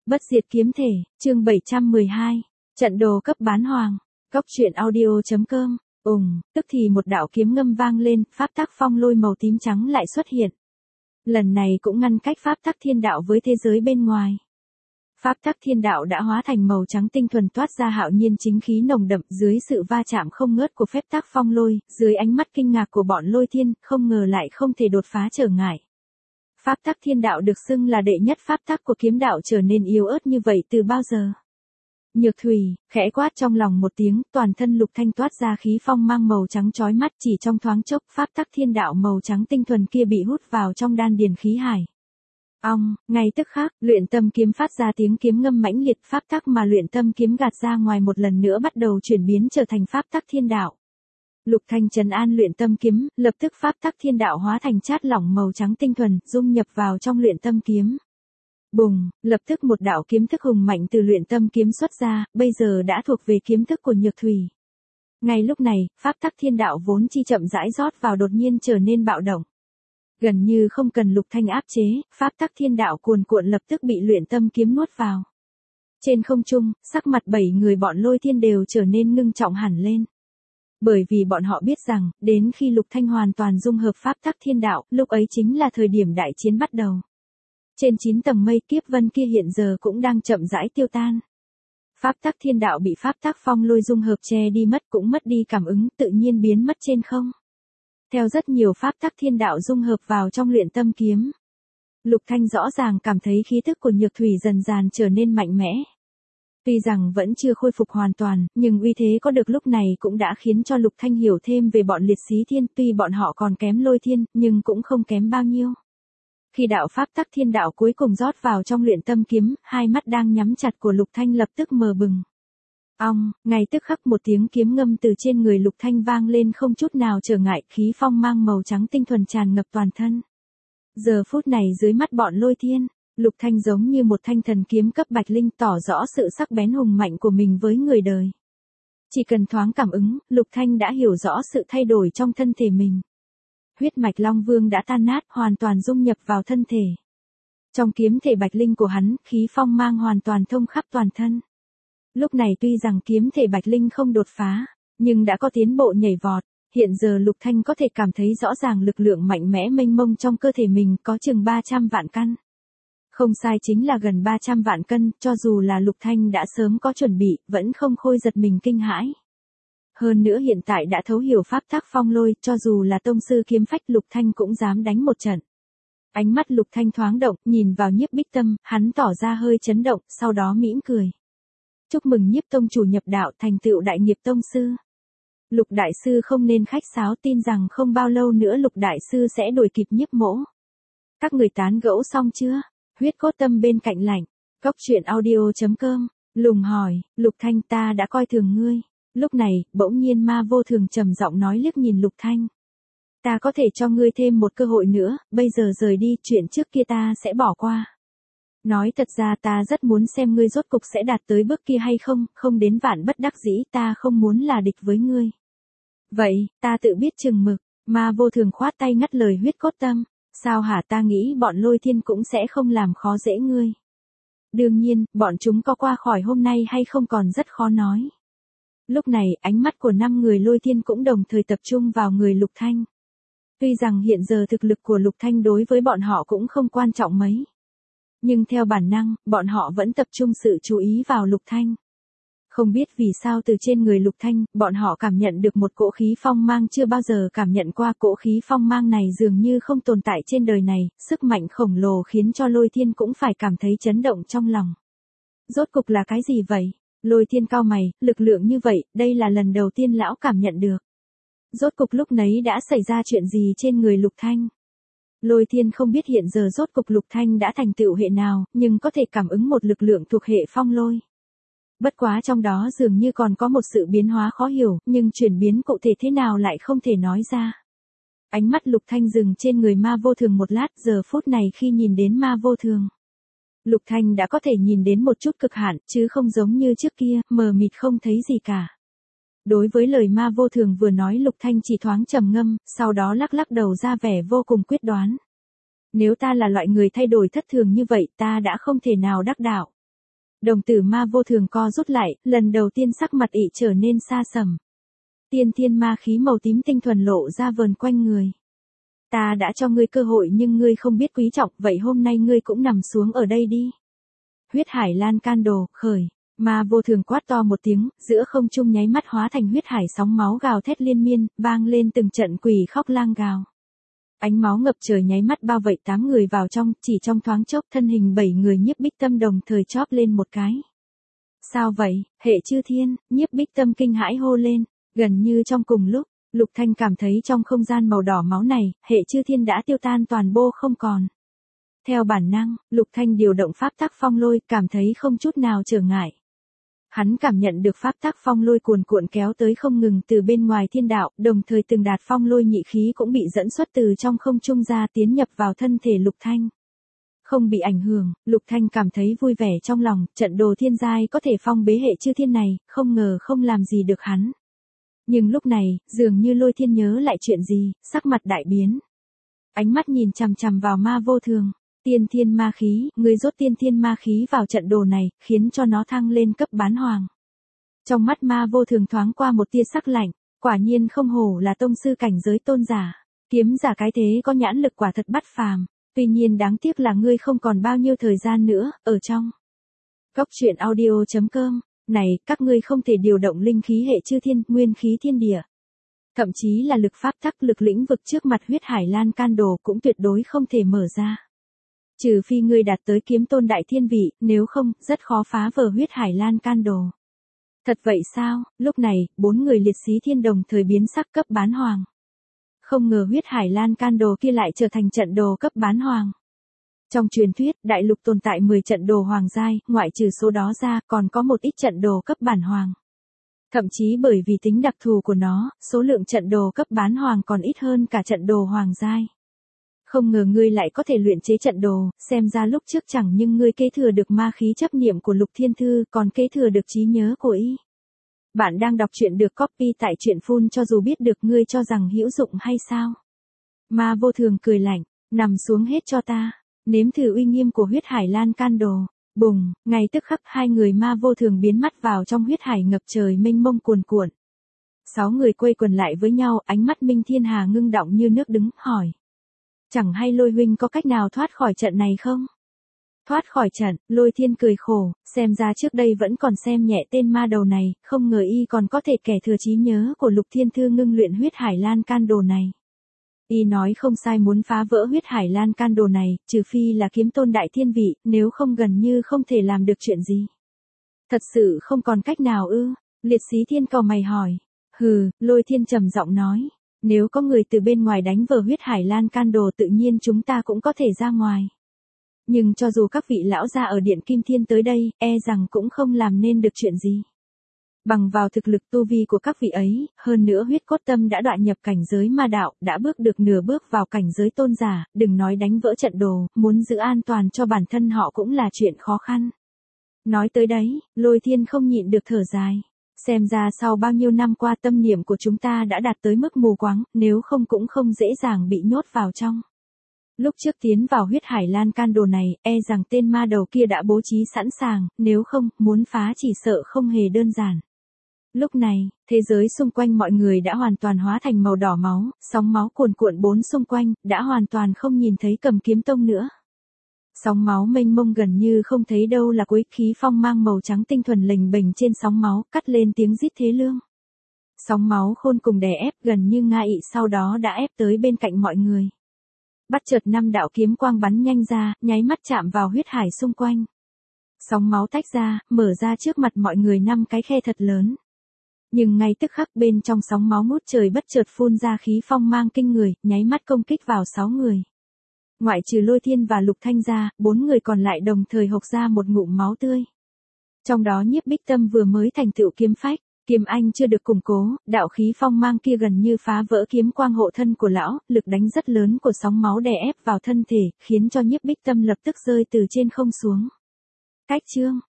Bất diệt kiếm thể, chương 712, trận đồ cấp bán hoàng. Góc truyện audio.com. Tức thì một đạo kiếm ngâm vang lên, pháp tắc phong lôi màu tím trắng lại xuất hiện. Lần này cũng ngăn cách pháp tắc thiên đạo với thế giới bên ngoài. Pháp tắc thiên đạo đã hóa thành màu trắng tinh thuần toát ra hạo nhiên chính khí nồng đậm dưới sự va chạm không ngớt của phép tắc phong lôi, dưới ánh mắt kinh ngạc của bọn lôi thiên, không ngờ lại không thể đột phá trở ngại. Pháp tắc thiên đạo được xưng là đệ nhất pháp tắc của kiếm đạo trở nên yếu ớt như vậy từ bao giờ? Nhược Thủy, khẽ quát trong lòng một tiếng, toàn thân Lục Thanh toát ra khí phong mang màu trắng chói mắt, chỉ trong thoáng chốc, pháp tắc thiên đạo màu trắng tinh thuần kia bị hút vào trong đan điền khí hải. Ngay tức khắc, luyện tâm kiếm phát ra tiếng kiếm ngâm mãnh liệt, pháp tắc mà luyện tâm kiếm gạt ra ngoài một lần nữa bắt đầu chuyển biến trở thành pháp tắc thiên đạo. Lục Thanh trấn an luyện tâm kiếm, lập tức pháp tắc thiên đạo hóa thành chát lỏng màu trắng tinh thuần, dung nhập vào trong luyện tâm kiếm. Bùng, lập tức một đạo kiếm thức hùng mạnh từ luyện tâm kiếm xuất ra, bây giờ đã thuộc về kiếm thức của Nhược Thủy. Ngay lúc này, pháp tắc thiên đạo vốn chi chậm rãi rót vào đột nhiên trở nên bạo động. Gần như không cần Lục Thanh áp chế, pháp tắc thiên đạo cuồn cuộn lập tức bị luyện tâm kiếm nuốt vào. Trên không trung, sắc mặt 7 người bọn lôi thiên đều trở nên ngưng trọng hẳn lên. Bởi vì bọn họ biết rằng, đến khi Lục Thanh hoàn toàn dung hợp pháp tắc thiên đạo, lúc ấy chính là thời điểm đại chiến bắt đầu. Trên 9 tầng mây kiếp vân kia hiện giờ cũng đang chậm rãi tiêu tan. Pháp tắc thiên đạo bị pháp tắc phong lôi dung hợp che đi mất, cũng mất đi cảm ứng, tự nhiên biến mất trên không. Theo rất nhiều pháp tắc thiên đạo dung hợp vào trong luyện tâm kiếm. Lục Thanh rõ ràng cảm thấy khí thức của Nhược Thủy dần dần trở nên mạnh mẽ. Tuy rằng vẫn chưa khôi phục hoàn toàn, nhưng uy thế có được lúc này cũng đã khiến cho Lục Thanh hiểu thêm về bọn liệt xí thiên, tuy bọn họ còn kém lôi thiên, nhưng cũng không kém bao nhiêu. Khi đạo pháp tắc thiên đạo cuối cùng rót vào trong luyện tâm kiếm, hai mắt đang nhắm chặt của Lục Thanh lập tức mờ bừng. Ngay tức khắc một tiếng kiếm ngâm từ trên người Lục Thanh vang lên không chút nào trở ngại, khí phong mang màu trắng tinh thuần tràn ngập toàn thân. Giờ phút này dưới mắt bọn lôi thiên, Lục Thanh giống như một thanh thần kiếm cấp bạch linh, tỏ rõ sự sắc bén hùng mạnh của mình với người đời. Chỉ cần thoáng cảm ứng, Lục Thanh đã hiểu rõ sự thay đổi trong thân thể mình. Huyết mạch Long Vương đã tan nát, hoàn toàn dung nhập vào thân thể. Trong kiếm thể bạch linh của hắn, khí phong mang hoàn toàn thông khắp toàn thân. Lúc này tuy rằng kiếm thể bạch linh không đột phá, nhưng đã có tiến bộ nhảy vọt. Hiện giờ Lục Thanh có thể cảm thấy rõ ràng lực lượng mạnh mẽ mênh mông trong cơ thể mình, có chừng 300 vạn cân. Không sai, chính là gần 300 vạn cân, cho dù là Lục Thanh đã sớm có chuẩn bị, vẫn không khôi giật mình kinh hãi. Hơn nữa hiện tại đã thấu hiểu pháp tắc phong lôi, cho dù là tông sư kiếm phách Lục Thanh cũng dám đánh một trận. Ánh mắt Lục Thanh thoáng động, nhìn vào Nhiếp Bích Tâm, hắn tỏ ra hơi chấn động, sau đó mỉm cười. Chúc mừng Nhiếp tông chủ nhập đạo, thành tựu đại nghiệp tông sư. Lục đại sư không nên khách sáo, tin rằng không bao lâu nữa Lục đại sư sẽ đuổi kịp Nhiếp mỗ. Các người tán gẫu xong chưa? Huyết Cốt Tâm bên cạnh lạnh. Góc truyện audio.com. Lùng hỏi, Lục Thanh, ta đã coi thường ngươi. Lúc này, bỗng nhiên Ma Vô Thường trầm giọng nói liếc nhìn Lục Thanh. Ta có thể cho ngươi thêm một cơ hội nữa, bây giờ rời đi, chuyện trước kia ta sẽ bỏ qua. Nói thật ra ta rất muốn xem ngươi rốt cục sẽ đạt tới bước kia hay không, không đến vạn bất đắc dĩ, ta không muốn là địch với ngươi. Vậy, ta tự biết chừng mực. Ma Vô Thường khoát tay ngắt lời Huyết Cốt Tâm. Sao hả, ta nghĩ bọn lôi thiên cũng sẽ không làm khó dễ ngươi. Đương nhiên, bọn chúng có qua khỏi hôm nay hay không còn rất khó nói. Lúc này, ánh mắt của 5 người lôi thiên cũng đồng thời tập trung vào người Lục Thanh. Tuy rằng hiện giờ thực lực của Lục Thanh đối với bọn họ cũng không quan trọng mấy. Nhưng theo bản năng, bọn họ vẫn tập trung sự chú ý vào Lục Thanh. Không biết vì sao từ trên người Lục Thanh, bọn họ cảm nhận được một cỗ khí phong mang chưa bao giờ cảm nhận qua. Cỗ khí phong mang này dường như không tồn tại trên đời này, sức mạnh khổng lồ khiến cho lôi thiên cũng phải cảm thấy chấn động trong lòng. Rốt cục là cái gì vậy? Lôi thiên cau mày, lực lượng như vậy, đây là lần đầu tiên lão cảm nhận được. Rốt cục lúc nấy đã xảy ra chuyện gì trên người Lục Thanh? Lôi thiên không biết hiện giờ rốt cục Lục Thanh đã thành tựu hệ nào, nhưng có thể cảm ứng một lực lượng thuộc hệ phong lôi. Bất quá trong đó dường như còn có một sự biến hóa khó hiểu, nhưng chuyển biến cụ thể thế nào lại không thể nói ra. Ánh mắt Lục Thanh dừng trên người Ma Vô Thường một lát, giờ phút này khi nhìn đến Ma Vô Thường. Lục Thanh đã có thể nhìn đến một chút cực hạn, chứ không giống như trước kia, mờ mịt không thấy gì cả. Đối với lời Ma Vô Thường vừa nói, Lục Thanh chỉ thoáng trầm ngâm, sau đó lắc lắc đầu ra vẻ vô cùng quyết đoán. Nếu ta là loại người thay đổi thất thường như vậy, ta đã không thể nào đắc đạo. Đồng tử ma vô thường co rút lại, lần đầu tiên sắc mặt ị trở nên xa sầm. Tiên thiên ma khí màu tím tinh thuần lộ ra vờn quanh người. Ta đã cho ngươi cơ hội nhưng ngươi không biết quý trọng, vậy hôm nay ngươi cũng nằm xuống ở đây đi. Huyết hải lan can đồ, khởi. Ma vô thường quát to một tiếng, giữa không trung nháy mắt hóa thành huyết hải sóng máu gào thét liên miên, vang lên từng trận quỷ khóc lang gào. Ánh máu ngập trời nháy mắt bao vây 8 người vào trong, chỉ trong thoáng chốc thân hình 7 người Nhiếp Bích Tâm đồng thời chóp lên một cái. Sao vậy, hệ chư thiên, Nhiếp Bích Tâm kinh hãi hô lên, gần như trong cùng lúc, Lục Thanh cảm thấy trong không gian màu đỏ máu này, hệ chư thiên đã tiêu tan toàn bộ không còn. Theo bản năng, Lục Thanh điều động pháp tắc phong lôi, cảm thấy không chút nào trở ngại. Hắn cảm nhận được pháp tắc phong lôi cuồn cuộn kéo tới không ngừng từ bên ngoài thiên đạo, đồng thời từng đạt phong lôi nhị khí cũng bị dẫn xuất từ trong không trung ra tiến nhập vào thân thể Lục Thanh. Không bị ảnh hưởng, Lục Thanh cảm thấy vui vẻ trong lòng, trận đồ thiên giai có thể phong bế hệ chư thiên này, không ngờ không làm gì được hắn. Nhưng lúc này, dường như Lôi Thiên nhớ lại chuyện gì, sắc mặt đại biến. Ánh mắt nhìn chằm chằm vào ma vô thường. Tiên thiên ma khí, người rốt tiên thiên ma khí vào trận đồ này, khiến cho nó thăng lên cấp bán hoàng. Trong mắt ma vô thường thoáng qua một tia sắc lạnh, quả nhiên không hổ là tông sư cảnh giới tôn giả. Kiếm giả cái thế có nhãn lực quả thật bất phàm, tuy nhiên đáng tiếc là ngươi không còn bao nhiêu thời gian nữa, ở trong. Góc truyện audio.com, này, các ngươi không thể điều động linh khí hệ chư thiên, nguyên khí thiên địa. Thậm chí là lực pháp tắc lực lĩnh vực trước mặt huyết hải lan can đồ cũng tuyệt đối không thể mở ra. Trừ phi ngươi đạt tới kiếm tôn đại thiên vị, nếu không, rất khó phá vỡ huyết hải lan can đồ. Thật vậy sao, lúc này, 4 người liệt sĩ thiên đồng thời biến sắc cấp bán hoàng. Không ngờ huyết hải lan can đồ kia lại trở thành trận đồ cấp bán hoàng. Trong truyền thuyết, đại lục tồn tại 10 trận đồ hoàng giai, ngoại trừ số đó ra, còn có một ít trận đồ cấp bản hoàng. Thậm chí bởi vì tính đặc thù của nó, số lượng trận đồ cấp bán hoàng còn ít hơn cả trận đồ hoàng giai. Không ngờ ngươi lại có thể luyện chế trận đồ, xem ra lúc trước chẳng nhưng ngươi kế thừa được ma khí chấp niệm của Lục Thiên Thư, còn kế thừa được trí nhớ của y. Bạn đang đọc truyện được copy tại truyện phun cho dù biết được ngươi cho rằng hữu dụng hay sao? Ma vô thường cười lạnh, nằm xuống hết cho ta, nếm thử uy nghiêm của huyết hải lan can đồ. Bùng, ngay tức khắc 2 người ma vô thường biến mất vào trong huyết hải ngập trời mênh mông cuồn cuộn. 6 người quây quần lại với nhau, ánh mắt Minh Thiên Hà ngưng động như nước đứng, hỏi. Chẳng hay Lôi huynh có cách nào thoát khỏi trận này không? Thoát khỏi trận, Lôi Thiên cười khổ, xem ra trước đây vẫn còn xem nhẹ tên ma đầu này, không ngờ y còn có thể kẻ thừa trí nhớ của Lục Thiên Thư ngưng luyện huyết hải lan can đồ này. Y nói không sai, muốn phá vỡ huyết hải lan can đồ này, trừ phi là kiếm tôn đại thiên vị, nếu không gần như không thể làm được chuyện gì. Thật sự không còn cách nào ư? Liệt sĩ thiên cau mày hỏi. Hừ, Lôi Thiên trầm giọng nói. Nếu có người từ bên ngoài đánh vỡ huyết hải lan can đồ tự nhiên chúng ta cũng có thể ra ngoài. Nhưng cho dù các vị lão gia ở Điện Kim Thiên tới đây, e rằng cũng không làm nên được chuyện gì. Bằng vào thực lực tu vi của các vị ấy, hơn nữa huyết cốt tâm đã đoạn nhập cảnh giới ma đạo, đã bước được nửa bước vào cảnh giới tôn giả, đừng nói đánh vỡ trận đồ, muốn giữ an toàn cho bản thân họ cũng là chuyện khó khăn. Nói tới đấy, Lôi Thiên không nhịn được thở dài. Xem ra sau bao nhiêu năm qua tâm niệm của chúng ta đã đạt tới mức mù quáng, nếu không cũng không dễ dàng bị nhốt vào trong. Lúc trước tiến vào huyết hải lan can đồ này, e rằng tên ma đầu kia đã bố trí sẵn sàng, nếu không, muốn phá chỉ sợ không hề đơn giản. Lúc này, thế giới xung quanh mọi người đã hoàn toàn hóa thành màu đỏ máu, sóng máu cuồn cuộn bốn xung quanh, đã hoàn toàn không nhìn thấy Cầm Kiếm Tông nữa. Sóng máu mênh mông gần như không thấy đâu là cuối, khí phong mang màu trắng tinh thuần lềnh bềnh trên sóng máu, cắt lên tiếng rít thê lương. Sóng máu khôn cùng đè ép gần như ngã ị sau đó đã ép tới bên cạnh mọi người. Bắt chợt 5 đạo kiếm quang bắn nhanh ra, nháy mắt chạm vào huyết hải xung quanh. Sóng máu tách ra, mở ra trước mặt mọi người 5 cái khe thật lớn. Nhưng ngay tức khắc bên trong sóng máu ngút trời bất chợt phun ra khí phong mang kinh người, nháy mắt công kích vào 6 người. Ngoại trừ Lôi Thiên và Lục Thanh ra, 4 người còn lại đồng thời hộc ra một ngụm máu tươi. Trong đó Nhiếp Bích Tâm vừa mới thành tựu kiếm phách, kiếm anh chưa được củng cố, đạo khí phong mang kia gần như phá vỡ kiếm quang hộ thân của lão, lực đánh rất lớn của sóng máu đè ép vào thân thể, khiến cho Nhiếp Bích Tâm lập tức rơi từ trên không xuống. Cách chương